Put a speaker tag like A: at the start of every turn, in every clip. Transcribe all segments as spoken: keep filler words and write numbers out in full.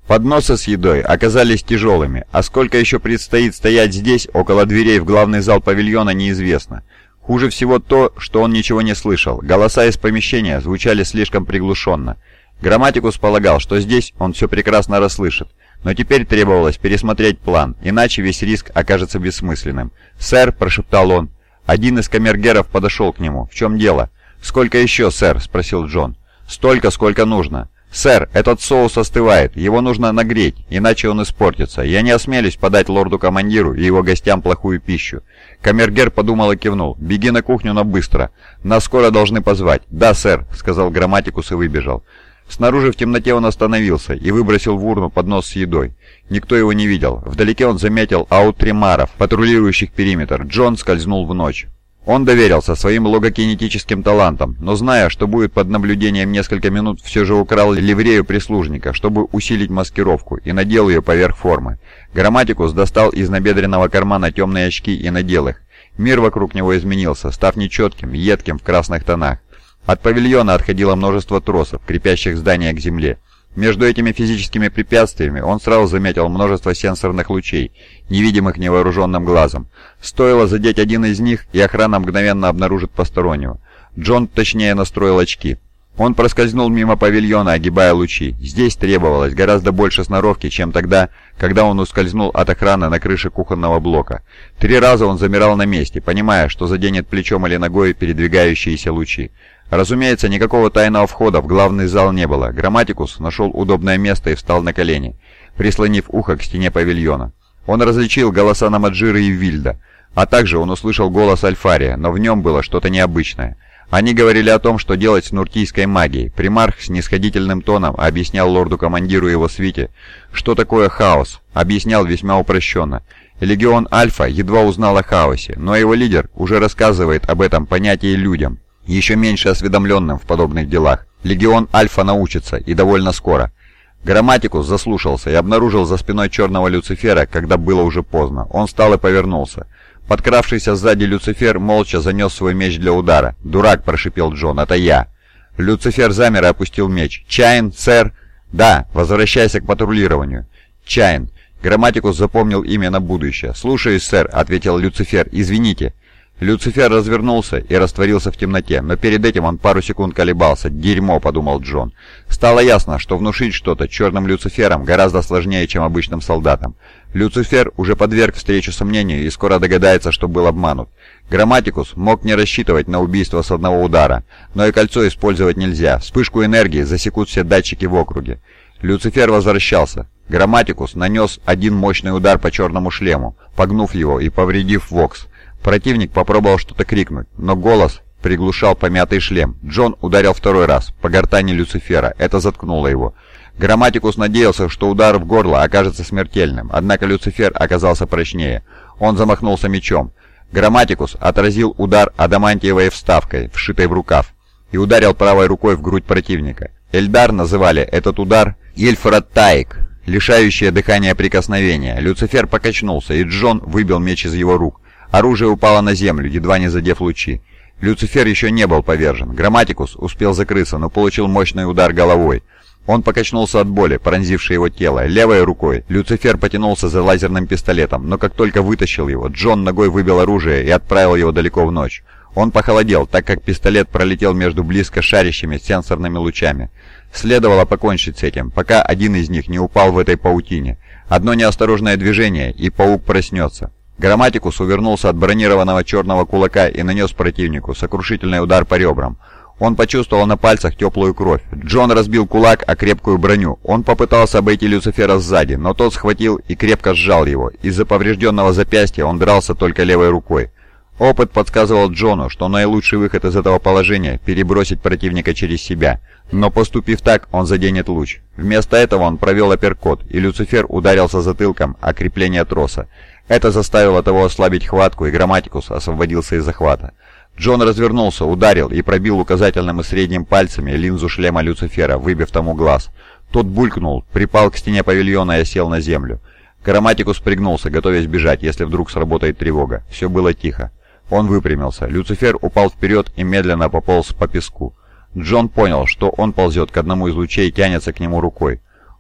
A: Подносы с едой оказались тяжелыми, а сколько еще предстоит стоять здесь, около дверей в главный зал павильона, неизвестно. Хуже всего то, что он ничего не слышал. Голоса из помещения звучали слишком приглушенно. Грамматикус полагал, что здесь он все прекрасно расслышит. Но теперь требовалось пересмотреть план, иначе весь риск окажется бессмысленным. «Сэр», — прошептал он. Один из камергеров подошел к нему. «В чем дело?» «Сколько еще, сэр?» — спросил Джон. «Столько, сколько нужно». «Сэр, этот соус остывает. Его нужно нагреть, иначе он испортится. Я не осмелюсь подать лорду-командиру и его гостям плохую пищу». Камергер подумал и кивнул. «Беги на кухню, но быстро. Нас скоро должны позвать». «Да, сэр», — сказал Грамматикус и выбежал. Снаружи в темноте он остановился и выбросил в урну поднос с едой. Никто его не видел. Вдалеке он заметил аутримаров, патрулирующих периметр. Джон скользнул в ночь. Он доверился своим логокинетическим талантам, но, зная, что будет под наблюдением несколько минут, все же украл ливрею прислужника, чтобы усилить маскировку, и надел ее поверх формы. Грамматикус достал из набедренного кармана темные очки и надел их. Мир вокруг него изменился, став нечетким, едким в красных тонах. От павильона отходило множество тросов, крепящих здание к земле. Между этими физическими препятствиями он сразу заметил множество сенсорных лучей, невидимых невооруженным глазом. Стоило задеть один из них, и охрана мгновенно обнаружит постороннего. Джон точнее настроил очки. Он проскользнул мимо павильона, огибая лучи. Здесь требовалось гораздо больше сноровки, чем тогда, когда он ускользнул от охраны на крыше кухонного блока. Три раза он замирал на месте, понимая, что заденет плечом или ногой передвигающиеся лучи. Разумеется, никакого тайного входа в главный зал не было. Грамматикус нашел удобное место и встал на колени, прислонив ухо к стене павильона. Он различил голоса Намаджира и Вильда, а также он услышал голос Альфария, но в нем было что-то необычное. Они говорили о том, что делать с нуртийской магией. Примарх с снисходительным тоном объяснял лорду-командиру и его свите, что такое хаос, объяснял весьма упрощенно. Легион Альфа едва узнал о хаосе, но его лидер уже рассказывает об этом понятии людям, еще меньше осведомленным в подобных делах. Легион Альфа научится, и довольно скоро. Грамматикус заслушался и обнаружил за спиной черного Люцифера, когда было уже поздно. Он встал и повернулся. Подкравшийся сзади Люцифер молча занес свой меч для удара. «Дурак!» – прошипел Джон. «Это я!» Люцифер замер и опустил меч. «Чайн, сэр?» «Да, возвращайся к патрулированию». «Чайн». Грамматикус запомнил имя на будущее. «Слушаюсь, сэр», — ответил Люцифер. «Извините». Люцифер развернулся и растворился в темноте, но перед этим он пару секунд колебался. «Дерьмо», — подумал Джон. Стало ясно, что внушить что-то черным Люциферам гораздо сложнее, чем обычным солдатам. Люцифер уже подверг встречу сомнению и скоро догадается, что был обманут. Грамматикус мог не рассчитывать на убийство с одного удара, но и кольцо использовать нельзя. Вспышку энергии засекут все датчики в округе. Люцифер возвращался. Грамматикус нанес один мощный удар по черному шлему, погнув его и повредив Вокс. Противник попробовал что-то крикнуть, но голос приглушал помятый шлем. Джон ударил второй раз, по гортани Люцифера. Это заткнуло его. Грамматикус надеялся, что удар в горло окажется смертельным, однако Люцифер оказался прочнее. Он замахнулся мечом. Грамматикус отразил удар адамантиевой вставкой, вшитой в рукав, и ударил правой рукой в грудь противника. Эльдар называли этот удар «Ильфраттаик», лишающее дыхания прикосновения. Люцифер покачнулся, и Джон выбил меч из его рук. Оружие упало на землю, едва не задев лучи. Люцифер еще не был повержен. Грамматикус успел закрыться, но получил мощный удар головой. Он покачнулся от боли, пронзившей его тело. Левой рукой Люцифер потянулся за лазерным пистолетом, но как только вытащил его, Джон ногой выбил оружие и отправил его далеко в ночь. Он похолодел, так как пистолет пролетел между близко шарящими сенсорными лучами. Следовало покончить с этим, пока один из них не упал в этой паутине. Одно неосторожное движение, и паук проснется. Грамматикус увернулся от бронированного черного кулака и нанес противнику сокрушительный удар по ребрам. Он почувствовал на пальцах теплую кровь. Джон разбил кулак о крепкую броню. Он попытался обойти Люцифера сзади, но тот схватил и крепко сжал его. Из-за поврежденного запястья он дрался только левой рукой. Опыт подсказывал Джону, что наилучший выход из этого положения – перебросить противника через себя. Но поступив так, он заденет луч. Вместо этого он провел апперкот, и Люцифер ударился затылком о крепление троса. Это заставило того ослабить хватку, и Грамматикус освободился из захвата. Джон развернулся, ударил и пробил указательным и средним пальцами линзу шлема Люцифера, выбив тому глаз. Тот булькнул, припал к стене павильона и осел на землю. Грамматикус пригнулся, готовясь бежать, если вдруг сработает тревога. Все было тихо. Он выпрямился. Люцифер упал вперед и медленно пополз по песку. Джон понял, что он ползет к одному из лучей и тянется к нему рукой.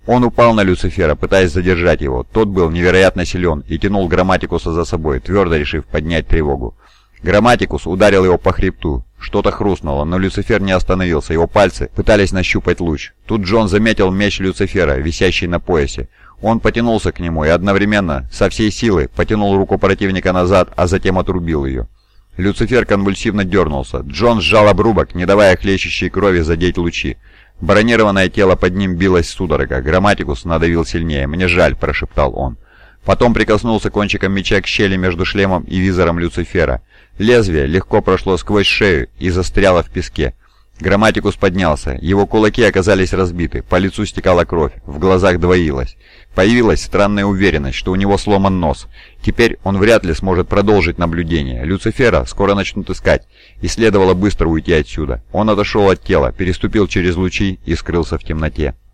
A: Он упал на Люцифера, пытаясь задержать его. Тот был невероятно силен и тянул Грамматикуса за собой, твердо решив поднять тревогу. Грамматикус ударил его по хребту. Что-то хрустнуло, но Люцифер не остановился, его пальцы пытались нащупать луч. Тут Джон заметил меч Люцифера, висящий на поясе. Он потянулся к нему и одновременно, со всей силы, потянул руку противника назад, а затем отрубил ее. Люцифер конвульсивно дернулся. Джон сжал обрубок, не давая хлещущей крови задеть лучи. Бронированное тело под ним билось судорога. Грамматикус надавил сильнее. «Мне жаль», — прошептал он. Потом прикоснулся кончиком меча к щели между шлемом и визором Люцифера. Лезвие легко прошло сквозь шею и застряло в песке. Грамматикус поднялся. Его кулаки оказались разбиты, по лицу стекала кровь, в глазах двоилось. Появилась странная уверенность, что у него сломан нос. Теперь он вряд ли сможет продолжить наблюдение. Люцифера скоро начнут искать, и следовало быстро уйти отсюда. Он отошел от тела, переступил через лучи и скрылся в темноте.